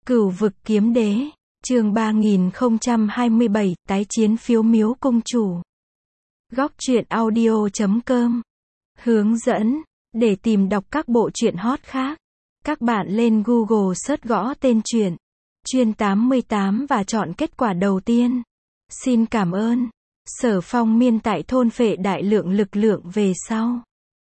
Cửu vực kiếm đế, chương 3027, tái chiến phiếu miếu cung chủ. Góc truyện audio.com. Hướng dẫn, để tìm đọc các bộ truyện hot khác, các bạn lên Google search gõ tên truyện, Chuyên 88 và chọn kết quả đầu tiên. Xin cảm ơn. Sở Phong Miên tại thôn phệ đại lượng lực lượng về sau.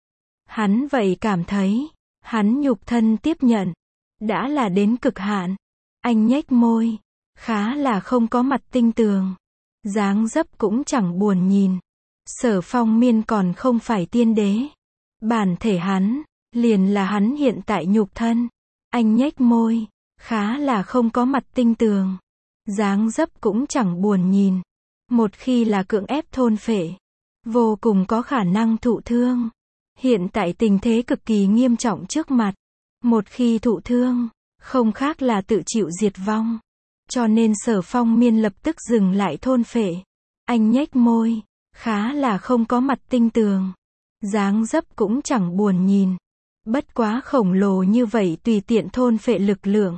Hắn vậy cảm thấy, hắn nhục thân tiếp nhận, đã là đến cực hạn. Anh nhếch môi, khá là không có mặt tinh tường. Dáng dấp cũng chẳng buồn nhìn. Sở Phong Miên còn không phải tiên đế. Bản thể hắn, liền là hắn hiện tại nhục thân. Anh nhếch môi, khá là không có mặt tinh tường. Dáng dấp cũng chẳng buồn nhìn. Một khi là cưỡng ép thôn phệ, vô cùng có khả năng thụ thương. Hiện tại tình thế cực kỳ nghiêm trọng trước mặt. Một khi thụ thương, không khác là tự chịu diệt vong. Cho nên Sở Phong Miên lập tức dừng lại thôn phệ. Anh nhếch môi, khá là không có mặt tinh tường. Dáng dấp cũng chẳng buồn nhìn. Bất quá khổng lồ như vậy tùy tiện thôn phệ lực lượng.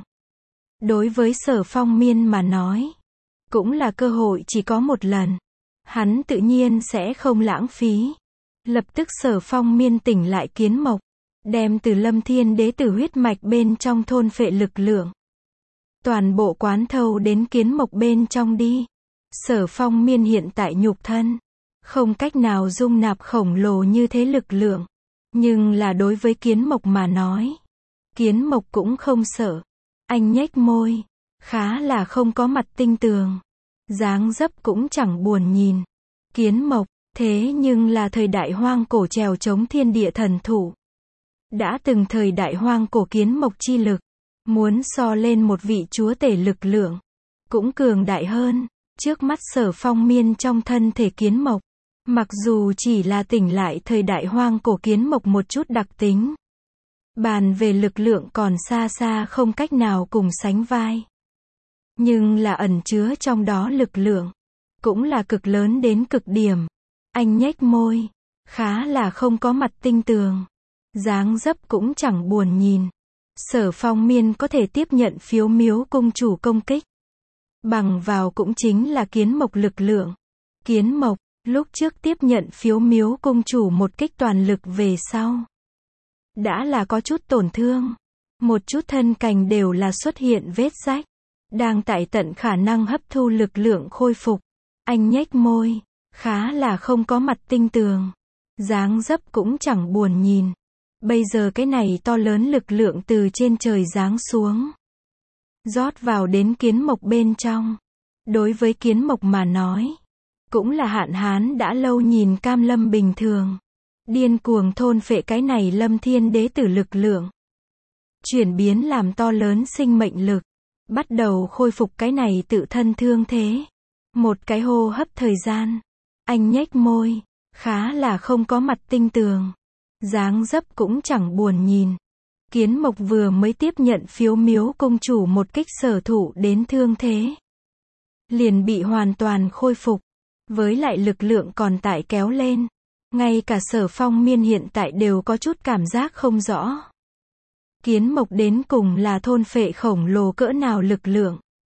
Đối với Sở Phong Miên mà nói, cũng là cơ hội chỉ có một lần. Hắn tự nhiên sẽ không lãng phí. Lập tức Sở Phong Miên tỉnh lại kiến mộc, đem từ Lâm Thiên Đế tử huyết mạch bên trong thôn phệ lực lượng. Toàn bộ quán thâu đến kiến mộc bên trong đi. Sở Phong Miên hiện tại nhục thân, không cách nào dung nạp khổng lồ như thế lực lượng. Nhưng là đối với kiến mộc mà nói, kiến mộc cũng không sợ. Anh nhếch môi, khá là không có mặt tinh tường. Dáng dấp cũng chẳng buồn nhìn. Kiến mộc, thế nhưng là thời đại hoang cổ trèo chống thiên địa thần thủ. Đã từng thời đại hoang cổ kiến mộc chi lực, muốn so lên một vị chúa tể lực lượng, cũng cường đại hơn. Trước mắt Sở Phong Miên trong thân thể kiến mộc, mặc dù chỉ là tỉnh lại thời đại hoang cổ kiến mộc một chút đặc tính, bàn về lực lượng còn xa xa không cách nào cùng sánh vai. Nhưng là ẩn chứa trong đó lực lượng, cũng là cực lớn đến cực điểm. Anh nhếch môi, khá là không có mặt tinh tường. Dáng dấp cũng chẳng buồn nhìn. Sở Phong Miên có thể tiếp nhận phiếu miếu cung chủ công kích, bằng vào cũng chính là kiến mộc lực lượng. Kiến mộc, lúc trước tiếp nhận phiếu miếu cung chủ một kích toàn lực về sau, đã là có chút tổn thương. Một chút thân cành đều là xuất hiện vết rách, đang tại tận khả năng hấp thu lực lượng khôi phục. Anh nhếch môi, khá là không có mặt tinh tường. Dáng dấp cũng chẳng buồn nhìn. Bây giờ cái này to lớn lực lượng từ trên trời giáng xuống, rót vào đến kiến mộc bên trong. Đối với kiến mộc mà nói, cũng là hạn hán đã lâu nhìn cam lâm bình thường. Điên cuồng thôn phệ cái này Lâm Thiên Đế tử lực lượng, chuyển biến làm to lớn sinh mệnh lực, bắt đầu khôi phục cái này tự thân thương thế. Một cái hô hấp thời gian, anh nhếch môi, khá là không có mặt tinh tường. Dáng dấp cũng chẳng buồn nhìn. Kiến mộc vừa mới tiếp nhận phiếu miếu cung chủ một kích sở thụ đến thương thế, liền bị hoàn toàn khôi phục. Với lại lực lượng còn tại kéo lên. Ngay cả Sở Phong Miên hiện tại đều có chút cảm giác không rõ. Kiến mộc đến cùng là thôn phệ khổng lồ cỡ nào lực lượng.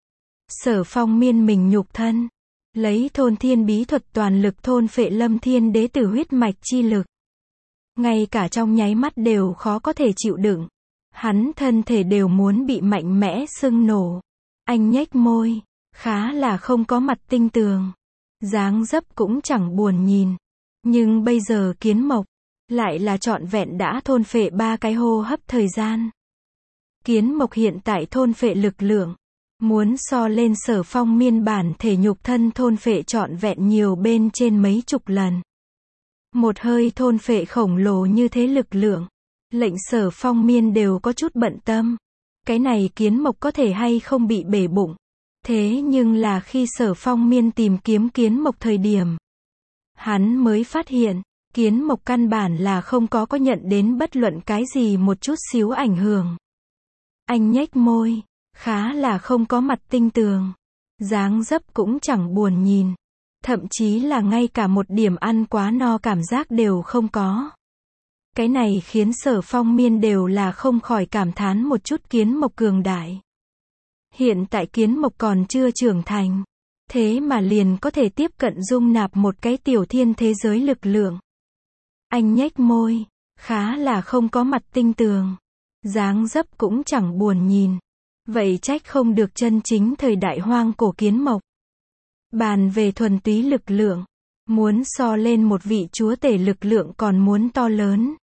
Sở Phong Miên mình nhục thân, lấy thôn thiên bí thuật toàn lực thôn phệ Lâm Thiên Đế tử huyết mạch chi lực. Ngay cả trong nháy mắt đều khó có thể chịu đựng. Hắn thân thể đều muốn bị mạnh mẽ sưng nổ. Anh nhếch môi, khá là không có mặt tinh tường. Dáng dấp cũng chẳng buồn nhìn. Nhưng bây giờ kiến mộc, lại là trọn vẹn đã thôn phệ 3 cái hô hấp thời gian. Kiến mộc hiện tại thôn phệ lực lượng, muốn so lên Sở Phong Miên bản thể nhục thân thôn phệ trọn vẹn nhiều bên trên mấy chục lần. Một hơi thôn phệ khổng lồ như thế lực lượng, lệnh Sở Phong Miên đều có chút bận tâm. Cái này kiến mộc có thể hay không bị bể bụng. Thế nhưng là khi Sở Phong Miên tìm kiếm kiến mộc thời điểm, hắn mới phát hiện, kiến mộc căn bản là không có nhận đến bất luận cái gì một chút xíu ảnh hưởng. Anh nhếch môi, khá là không có mặt tinh tường. Dáng dấp cũng chẳng buồn nhìn. Thậm chí là ngay cả một điểm ăn quá no cảm giác đều không có. Cái này khiến Sở Phong Miên đều là không khỏi cảm thán một chút kiến mộc cường đại. Hiện tại kiến mộc còn chưa trưởng thành. Thế mà liền có thể tiếp cận dung nạp một cái tiểu thiên thế giới lực lượng. Anh nhếch môi, khá là không có mặt tinh tường. Dáng dấp cũng chẳng buồn nhìn. Vậy trách không được chân chính thời đại hoang cổ kiến mộc. Bàn về thuần túy lực lượng, muốn so lên một vị chúa tể lực lượng còn muốn to lớn.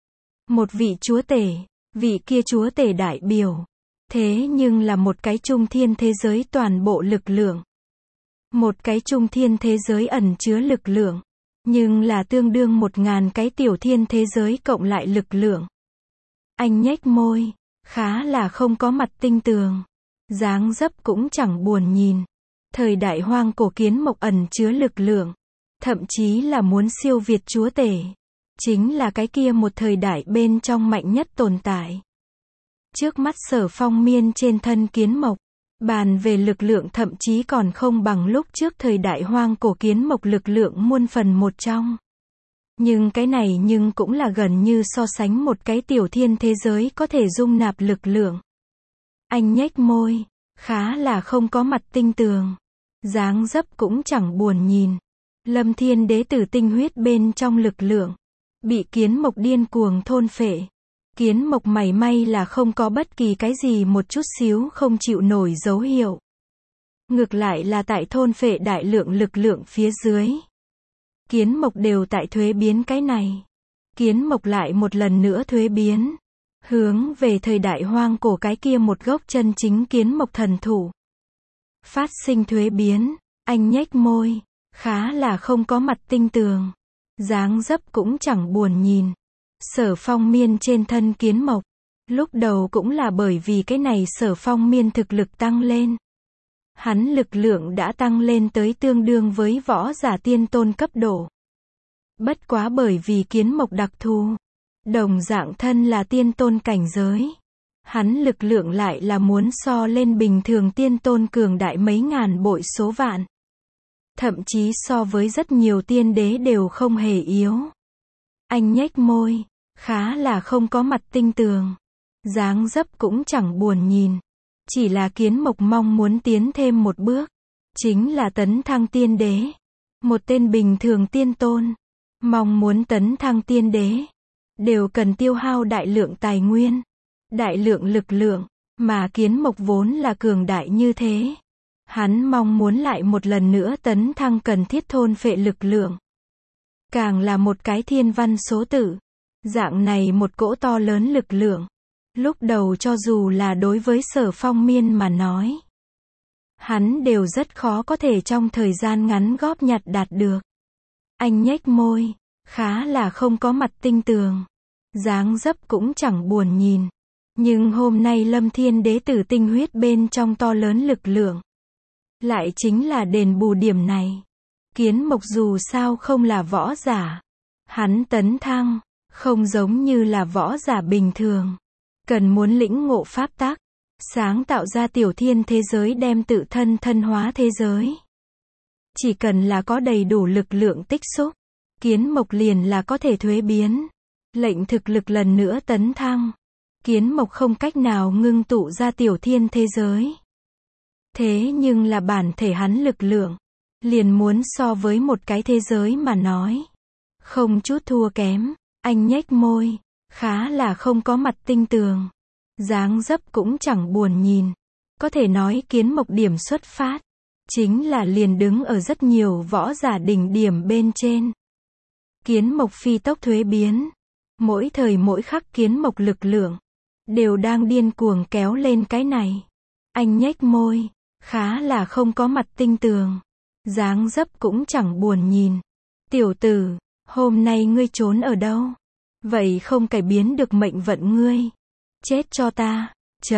Một vị chúa tể, vị kia chúa tể đại biểu. Thế nhưng là một cái trung thiên thế giới toàn bộ lực lượng. Một cái trung thiên thế giới ẩn chứa lực lượng. Nhưng là tương đương 1000 cái tiểu thiên thế giới cộng lại lực lượng. Anh nhếch môi, khá là không có mặt tinh tường. Dáng dấp cũng chẳng buồn nhìn. Thời đại hoang cổ kiến mộc ẩn chứa lực lượng. Thậm chí là muốn siêu việt chúa tể. Chính là cái kia một thời đại bên trong mạnh nhất tồn tại. Trước mắt Sở Phong miên trên thân kiến mộc. Bàn về lực lượng thậm chí còn không bằng lúc trước thời đại hoang cổ kiến mộc lực lượng muôn phần một trong. Nhưng cái này nhưng cũng là gần như so sánh một cái tiểu thiên thế giới có thể dung nạp lực lượng. Anh nhếch môi, khá là không có mặt tinh tường. Dáng dấp cũng chẳng buồn nhìn. Lâm Thiên Đế tử tinh huyết bên trong lực lượng. Bị kiến mộc điên cuồng thôn phệ. Kiến mộc mảy may là không có bất kỳ cái gì một chút xíu không chịu nổi dấu hiệu. Ngược lại là tại thôn phệ đại lượng lực lượng phía dưới. Kiến mộc đều tại thuế biến cái này. Kiến mộc lại một lần nữa thuế biến. Hướng về thời đại hoang cổ cái kia một gốc chân chính kiến mộc thần thụ. Phát sinh thuế biến, anh nhếch môi, khá là không có mặt tinh tường. Dáng dấp cũng chẳng buồn nhìn. Sở Phong miên trên thân kiến mộc. Lúc đầu cũng là bởi vì cái này Sở Phong miên thực lực tăng lên. Hắn lực lượng đã tăng lên tới tương đương với võ giả tiên tôn cấp độ. Bất quá bởi vì kiến mộc đặc thù. Đồng dạng thân là tiên tôn cảnh giới. Hắn lực lượng lại là muốn so lên bình thường tiên tôn cường đại mấy ngàn bội số vạn. Thậm chí so với rất nhiều tiên đế đều không hề yếu. Anh nhếch môi, khá là không có mặt tinh tường. Dáng dấp cũng chẳng buồn nhìn. Chỉ là kiến mộc mong muốn tiến thêm một bước. Chính là tấn thăng tiên đế. Một tên bình thường tiên tôn. Mong muốn tấn thăng tiên đế. Đều cần tiêu hao đại lượng tài nguyên. Đại lượng lực lượng. Mà kiến mộc vốn là cường đại như thế. Hắn mong muốn lại một lần nữa tấn thăng cần thiết thôn phệ lực lượng. Càng là một cái thiên văn số tự. Dạng này một cỗ to lớn lực lượng. Lúc đầu cho dù là đối với Sở Phong miên mà nói. Hắn đều rất khó có thể trong thời gian ngắn góp nhặt đạt được. Anh nhếch môi, khá là không có mặt tinh tường. Dáng dấp cũng chẳng buồn nhìn. Nhưng hôm nay Lâm Thiên Đế tử tinh huyết bên trong to lớn lực lượng. Lại chính là đền bù điểm này. Kiến mộc dù sao không là võ giả. Hắn tấn thăng, không giống như là võ giả bình thường. Cần muốn lĩnh ngộ pháp tắc. Sáng tạo ra tiểu thiên thế giới đem tự thân thân hóa thế giới. Chỉ cần là có đầy đủ lực lượng tích xúc. Kiến mộc liền là có thể thuế biến. Lệnh thực lực lần nữa tấn thăng. Kiến mộc không cách nào ngưng tụ ra tiểu thiên thế giới. Thế nhưng là bản thể hắn lực lượng. Liền muốn so với một cái thế giới mà nói. Không chút thua kém. Anh nhếch môi. Khá là không có mặt tinh tường. Dáng dấp cũng chẳng buồn nhìn. Có thể nói kiến mộc điểm xuất phát. Chính là liền đứng ở rất nhiều võ giả đỉnh điểm bên trên. Kiến mộc phi tốc thuế biến. Mỗi thời mỗi khắc kiến mộc lực lượng. Đều đang điên cuồng kéo lên cái này. Anh nhếch môi. Khá là không có mặt tinh tường. Dáng dấp cũng chẳng buồn nhìn. Tiểu tử, hôm nay ngươi trốn ở đâu? Vậy không cải biến được mệnh vận ngươi. Chết cho ta.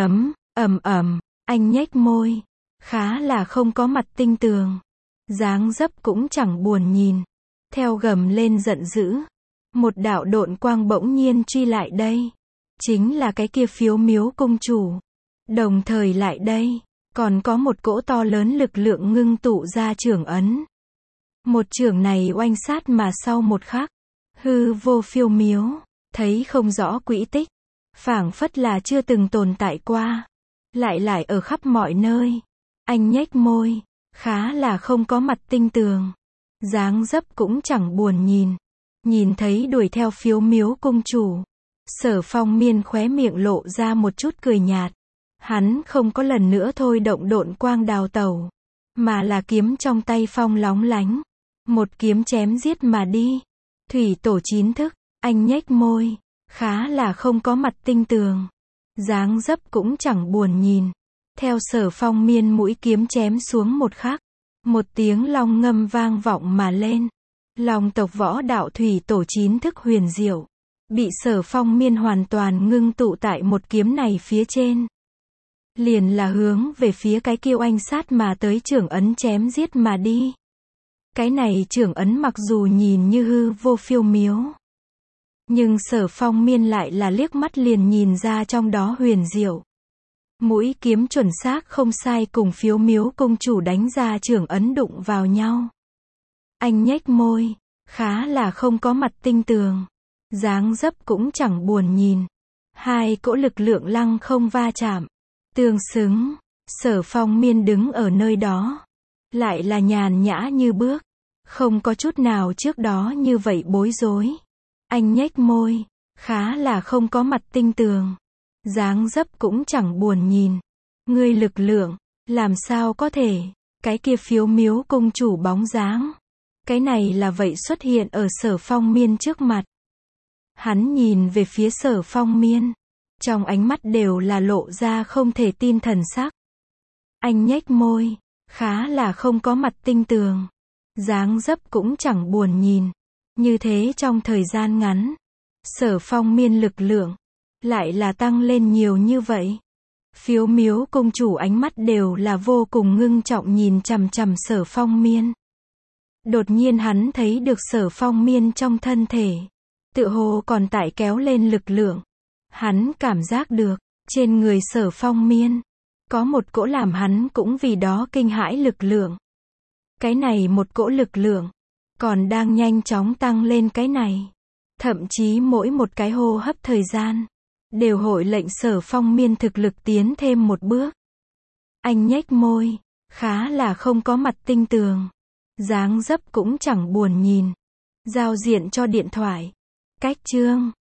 Anh nhếch môi. Khá là không có mặt tinh tường. Dáng dấp cũng chẳng buồn nhìn. Theo gầm lên giận dữ. Một đạo độn quang bỗng nhiên truy lại đây. Chính là cái kia Phiếu Miếu cung chủ. Đồng thời lại đây. Còn có một cỗ to lớn lực lượng ngưng tụ ra chưởng ấn. Một chưởng này oanh sát mà sau một khắc. Hư vô phiêu miếu. Thấy không rõ quỹ tích. Phảng phất là chưa từng tồn tại qua. lại ở khắp mọi nơi. Anh nhếch môi, khá là không có mặt tinh tường. Dáng dấp cũng chẳng buồn nhìn. Nhìn thấy đuổi theo Phiếu Miếu cung chủ. Sở Phong Miên khóe miệng lộ ra một chút cười nhạt. Hắn không có lần nữa thôi động độn quang đào tẩu, mà là kiếm trong tay phong lóng lánh. Một kiếm chém giết mà đi. Thủy tổ 9 thức, anh nhếch môi, khá là không có mặt tinh tường. Dáng dấp cũng chẳng buồn nhìn. Theo Sở Phong Miên mũi kiếm chém xuống một khắc, một tiếng long ngâm vang vọng mà lên. Long tộc võ đạo thủy tổ 9 thức huyền diệu, bị Sở Phong Miên hoàn toàn ngưng tụ tại một kiếm này phía trên. Liền là hướng về phía cái kia oanh sát mà tới trưởng ấn chém giết mà đi. Cái này trưởng ấn mặc dù nhìn như hư vô phiêu miếu, nhưng Sở Phong Miên lại là liếc mắt liền nhìn ra trong đó huyền diệu. Mũi kiếm chuẩn xác không sai cùng Phiếu Miếu công chủ đánh ra trưởng ấn đụng vào nhau. Anh nhếch môi, khá là không có mặt tinh tường. Dáng dấp cũng chẳng buồn nhìn. Hai cỗ lực lượng lăng không va chạm, tương xứng. Sở Phong Miên đứng ở nơi đó, lại là nhàn nhã như bước, không có chút nào trước đó như vậy bối rối. Anh nhếch môi, khá là không có mặt tinh tường. Dáng dấp cũng chẳng buồn nhìn. Ngươi lực lượng, làm sao có thể, cái kia Phiếu Miếu cung chủ bóng dáng. Cái này là vậy xuất hiện ở Sở Phong Miên trước mặt. Hắn nhìn về phía Sở Phong Miên, trong ánh mắt đều là lộ ra không thể tin thần sắc. Anh nhếch môi, khá là không có mặt tinh tường. Dáng dấp cũng chẳng buồn nhìn. Như thế trong thời gian ngắn, Sở Phong Miên lực lượng lại là tăng lên nhiều như vậy. Phiếu Miếu công chủ ánh mắt đều là vô cùng ngưng trọng nhìn chằm chằm Sở Phong Miên. Đột nhiên hắn thấy được Sở Phong Miên trong thân thể, tựa hồ còn tại kéo lên lực lượng. Hắn cảm giác được, trên người Sở Phong Miên, có một cỗ làm hắn cũng vì đó kinh hãi lực lượng. Cái này một cỗ lực lượng, còn đang nhanh chóng tăng lên cái này. Thậm chí mỗi một cái hô hấp thời gian, đều hội lệnh Sở Phong Miên thực lực tiến thêm một bước. Anh nhếch môi, khá là không có mặt tinh tường. Dáng dấp cũng chẳng buồn nhìn. Giao diện cho điện thoại. Cách chương